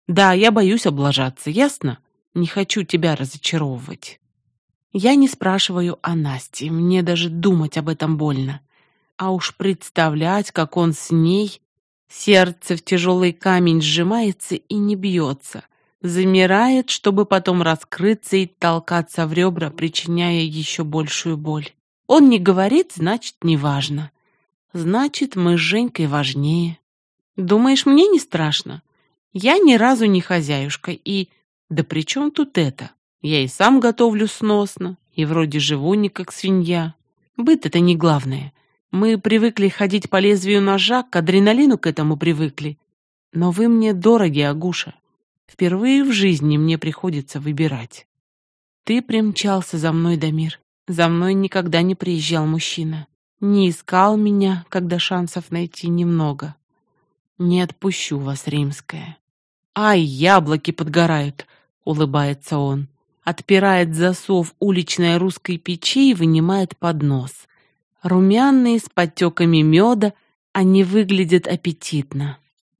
Да, я боюсь облажаться, ясно? Не хочу тебя разочаровывать. Я не спрашиваю о Насте, мне даже думать об этом больно. А уж представлять, как он с ней... Сердце в тяжелый камень сжимается и не бьется. Замирает, чтобы потом раскрыться и толкаться в ребра, причиняя еще большую боль. Он не говорит, значит, неважно. Значит, мы с Женькой важнее. Думаешь, мне не страшно? Я ни разу не хозяюшка и... Да при чем тут это? Я и сам готовлю сносно, и вроде живу не как свинья. Быт — это не главное. Мы привыкли ходить по лезвию ножа, к адреналину к этому привыкли. Но вы мне дороги, Агуша. Впервые в жизни мне приходится выбирать. Ты примчался за мной, Дамир. За мной никогда не приезжал мужчина. Не искал меня, когда шансов найти немного. Не отпущу вас, Римская. Ай, яблоки подгорают, улыбается он. Отпирает засов уличной русской печи и вынимает поднос. Румяные, с подтеками меда, они выглядят аппетитно.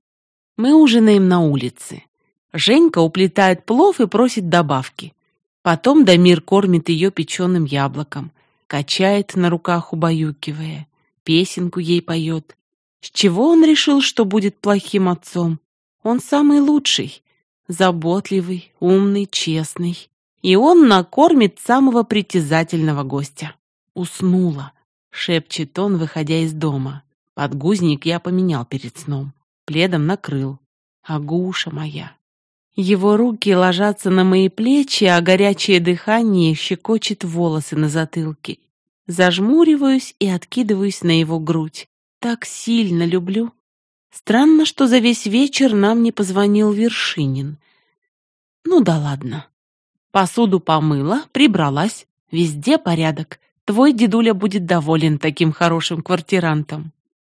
Мы ужинаем на улице. Женька уплетает плов и просит добавки. Потом Дамир кормит ее печеным яблоком, качает на руках, убаюкивая, песенку ей поет. С чего он решил, что будет плохим отцом? Он самый лучший, заботливый, умный, честный. И он накормит самого притязательного гостя. Уснула, шепчет он, выходя из дома. Подгузник я поменял перед сном, пледом накрыл. Агуша моя. Его руки ложатся на мои плечи, а горячее дыхание щекочет волосы на затылке. Зажмуриваюсь и откидываюсь на его грудь. Так сильно люблю. Странно, что за весь вечер нам не позвонил Вершинин. Ну да ладно. Посуду помыла, прибралась. Везде порядок. Твой дедуля будет доволен таким хорошим квартирантом.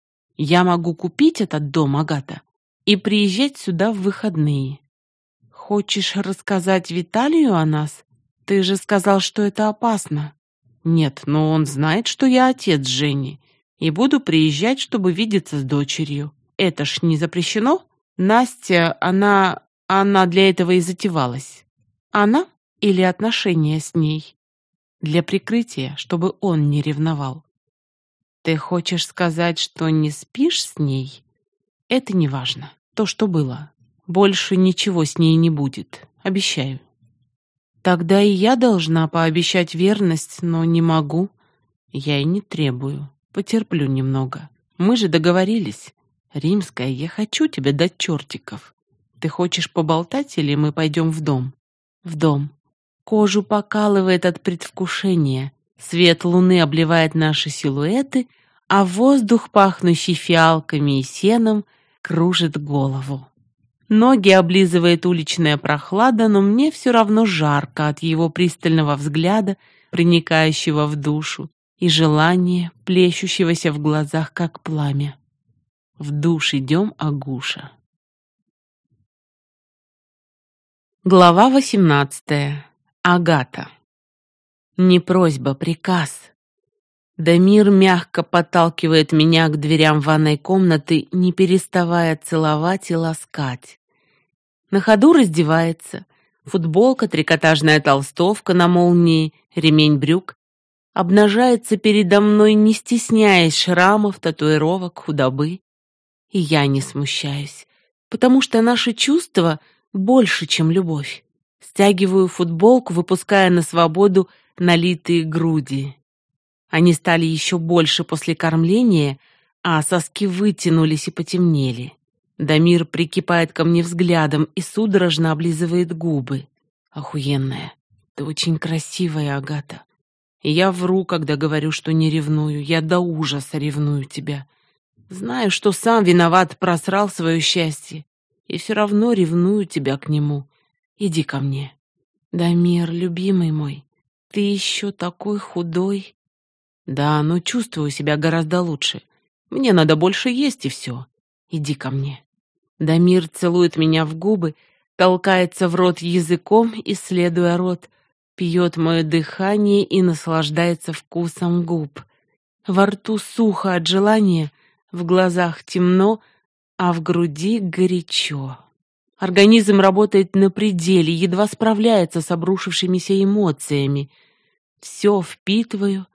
Я могу купить этот дом, Агата, и приезжать сюда в выходные. Хочешь рассказать Виталию о нас? Ты же сказал, что это опасно. Нет, но он знает, что я отец Жени, и буду приезжать, чтобы видеться с дочерью. Это ж не запрещено? Настя, она для этого и затевалась. Она или отношения с ней? Для прикрытия, чтобы он не ревновал. Ты хочешь сказать, что не спишь с ней? Это не важно. То, что было. Больше ничего с ней не будет, обещаю. Тогда и я должна пообещать верность, но не могу. Я и не требую. Потерплю немного. Мы же договорились. Римская, я хочу тебе дать чертиков. Ты хочешь поболтать или мы пойдем в дом? В дом. Кожу покалывает от предвкушения. Свет луны обливает наши силуэты, а воздух, пахнущий фиалками и сеном, кружит голову. Ноги облизывает уличная прохлада, но мне все равно жарко от его пристального взгляда, проникающего в душу, и желания, плещущегося в глазах, как пламя. В душ идем, Агуша. Глава 18. Агата. Не просьба, приказ. Дамир мягко подталкивает меня к дверям ванной комнаты, не переставая целовать и ласкать. На ходу раздевается. Футболка, трикотажная толстовка на молнии, ремень брюк. Обнажается передо мной, не стесняясь шрамов, татуировок, худобы. И я не смущаюсь, потому что наши чувства больше, чем любовь. Стягиваю футболку, выпуская на свободу налитые груди. Они стали еще больше после кормления, а соски вытянулись и потемнели. Дамир прикипает ко мне взглядом и судорожно облизывает губы. Охуенная. Ты очень красивая, Агата. И я вру, когда говорю, что не ревную. Я до ужаса ревную тебя. Знаю, что сам виноват, просрал свое счастье. И все равно ревную тебя к нему. Иди ко мне. Дамир, любимый мой, ты еще такой худой. Да, но чувствую себя гораздо лучше. Мне надо больше есть, и все. Иди ко мне. Дамир целует меня в губы, толкается в рот языком, исследуя рот, пьет мое дыхание и наслаждается вкусом губ. Во рту сухо от желания, в глазах темно, а в груди горячо. Организм работает на пределе, едва справляется с обрушившимися эмоциями. Все впитываю,